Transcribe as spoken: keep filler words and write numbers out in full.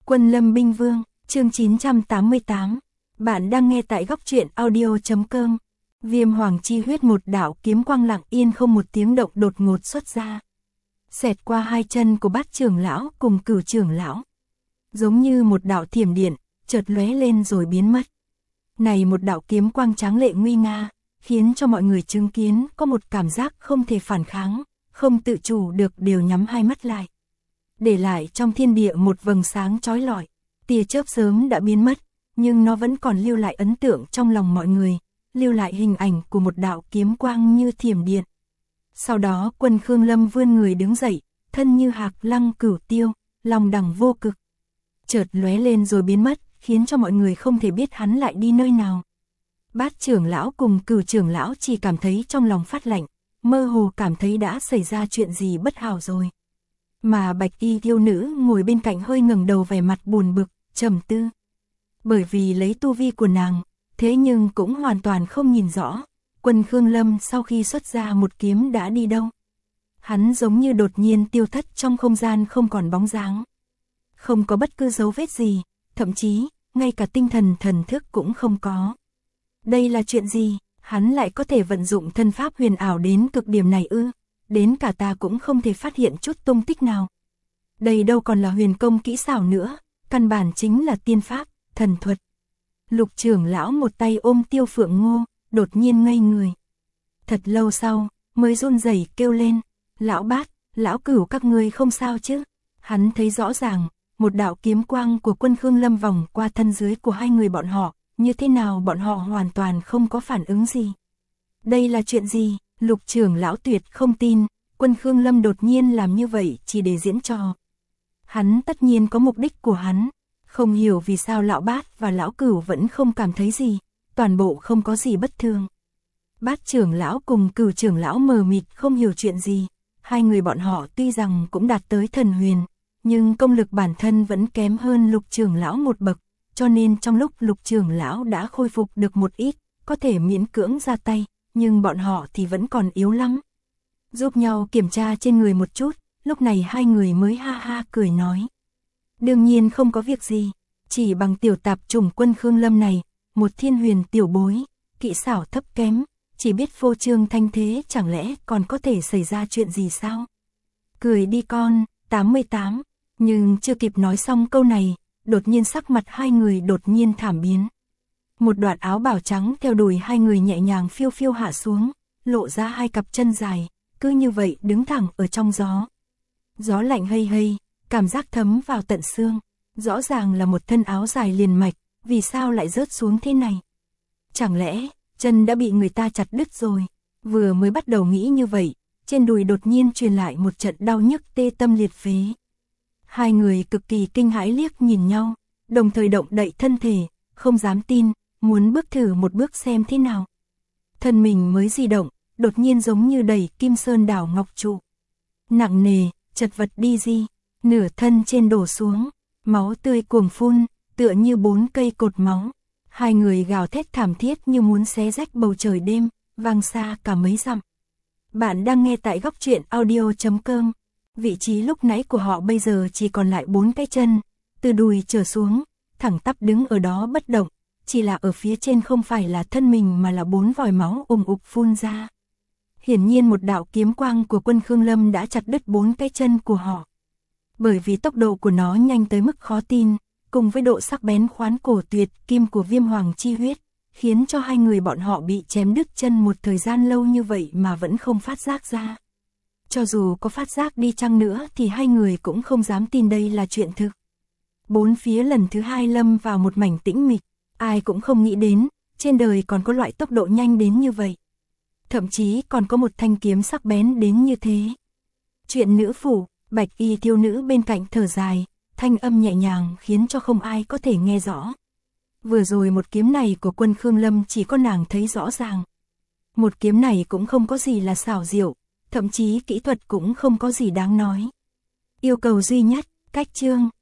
Quân Lâm Binh Vương, chương chín trăm tám mươi tám. Bạn đang nghe tại góc truyện audio.com. Viêm hoàng chi huyết, một đạo kiếm quang lặng yên không một tiếng động đột ngột xuất ra. Xẹt qua hai chân của Bát trưởng lão cùng Cửu trưởng lão. Giống như một đạo thiểm điện, chợt lóe lên rồi biến mất. Này một đạo kiếm quang tráng lệ nguy nga, khiến cho mọi người chứng kiến có một cảm giác không thể phản kháng, không tự chủ được đều nhắm hai mắt lại. Để lại trong thiên địa một vầng sáng chói lọi, tia chớp sớm đã biến mất, nhưng nó vẫn còn lưu lại ấn tượng trong lòng mọi người, lưu lại hình ảnh của một đạo kiếm quang như thiểm điện. Sau đó Quân Khương Lâm vươn người đứng dậy, thân như hạc lăng cửu tiêu, lòng đằng vô cực. Chợt lóe lên rồi biến mất, khiến cho mọi người không thể biết hắn lại đi nơi nào. Bát trưởng lão cùng Cửu trưởng lão chỉ cảm thấy trong lòng phát lạnh, mơ hồ cảm thấy đã xảy ra chuyện gì bất hảo rồi. Mà bạch y thiếu nữ ngồi bên cạnh hơi ngẩng đầu, vẻ mặt buồn bực, trầm tư. Bởi vì lấy tu vi của nàng, thế nhưng cũng hoàn toàn không nhìn rõ, Quân Khương Lâm sau khi xuất ra một kiếm đã đi đâu. Hắn giống như đột nhiên tiêu thất trong không gian, không còn bóng dáng. Không có bất cứ dấu vết gì, thậm chí, ngay cả tinh thần thần thức cũng không có. Đây là chuyện gì? Hắn lại có thể vận dụng thân pháp huyền ảo đến cực điểm này ư? Đến cả ta cũng không thể phát hiện chút tung tích nào. Đây đâu còn là huyền công kỹ xảo nữa, căn bản chính là tiên pháp, thần thuật. Lục trưởng lão một tay ôm Tiêu Phượng Ngô, đột nhiên ngây người. Thật lâu sau, mới run rẩy kêu lên, lão Bát, lão Cửu, các ngươi không sao chứ? Hắn thấy rõ ràng, một đạo kiếm quang của Quân Khương Lâm vòng qua thân dưới của hai người bọn họ, như thế nào bọn họ hoàn toàn không có phản ứng gì. Đây là chuyện gì? Lục trưởng lão tuyệt không tin, Quân Khương Lâm đột nhiên làm như vậy chỉ để diễn trò. Hắn tất nhiên có mục đích của hắn, không hiểu vì sao lão Bát và lão Cửu vẫn không cảm thấy gì, toàn bộ không có gì bất thường. Bát trưởng lão cùng Cửu trưởng lão mờ mịt không hiểu chuyện gì, hai người bọn họ tuy rằng cũng đạt tới thần huyền, nhưng công lực bản thân vẫn kém hơn Lục trưởng lão một bậc, cho nên trong lúc Lục trưởng lão đã khôi phục được một ít, có thể miễn cưỡng ra tay, nhưng bọn họ thì vẫn còn yếu lắm. Giúp nhau kiểm tra trên người một chút, lúc này hai người mới ha ha cười nói. Đương nhiên không có việc gì, chỉ bằng tiểu tạp chủng Quân Khương Lâm này, một thiên huyền tiểu bối, kỹ xảo thấp kém, chỉ biết phô trương thanh thế, chẳng lẽ còn có thể xảy ra chuyện gì sao? Cười đi con, tám mươi tám, nhưng chưa kịp nói xong câu này, đột nhiên sắc mặt hai người đột nhiên thảm biến. Một đoạn áo bào trắng theo đùi hai người nhẹ nhàng phiêu phiêu hạ xuống, lộ ra hai cặp chân dài, cứ như vậy đứng thẳng ở trong gió. Gió lạnh hây hây, cảm giác thấm vào tận xương, rõ ràng là một thân áo dài liền mạch, vì sao lại rớt xuống thế này? Chẳng lẽ, chân đã bị người ta chặt đứt rồi? Vừa mới bắt đầu nghĩ như vậy, trên đùi đột nhiên truyền lại một trận đau nhức tê tâm liệt phế. Hai người cực kỳ kinh hãi liếc nhìn nhau, đồng thời động đậy thân thể, không dám tin, muốn bước thử một bước xem thế nào. Thân mình mới di động, đột nhiên giống như đẩy Kim Sơn đảo ngọc trụ. Nặng nề, chật vật đi di, nửa thân trên đổ xuống, máu tươi cuồng phun, tựa như bốn cây cột máu. Hai người gào thét thảm thiết như muốn xé rách bầu trời đêm, vang xa cả mấy dặm. Bạn đang nghe tại góc truyện audio.com. Vị trí lúc nãy của họ bây giờ chỉ còn lại bốn cái chân, từ đùi trở xuống, thẳng tắp đứng ở đó bất động, chỉ là ở phía trên không phải là thân mình mà là bốn vòi máu ùm ục phun ra. Hiển nhiên một đạo kiếm quang của Quân Khương Lâm đã chặt đứt bốn cái chân của họ. Bởi vì tốc độ của nó nhanh tới mức khó tin, cùng với độ sắc bén khoán cổ tuyệt kim của viêm hoàng chi huyết, khiến cho hai người bọn họ bị chém đứt chân một thời gian lâu như vậy mà vẫn không phát giác ra. Cho dù có phát giác đi chăng nữa thì hai người cũng không dám tin đây là chuyện thực. Bốn phía lần thứ hai lâm vào một mảnh tĩnh mịch, ai cũng không nghĩ đến, trên đời còn có loại tốc độ nhanh đến như vậy. Thậm chí còn có một thanh kiếm sắc bén đến như thế. Chuyện nữ phủ, bạch y thiếu nữ bên cạnh thở dài, thanh âm nhẹ nhàng khiến cho không ai có thể nghe rõ. Vừa rồi một kiếm này của Quân Khương Lâm chỉ có nàng thấy rõ ràng. Một kiếm này cũng không có gì là xảo diệu, thậm chí kỹ thuật cũng không có gì đáng nói. Yêu cầu duy nhất, cách chương,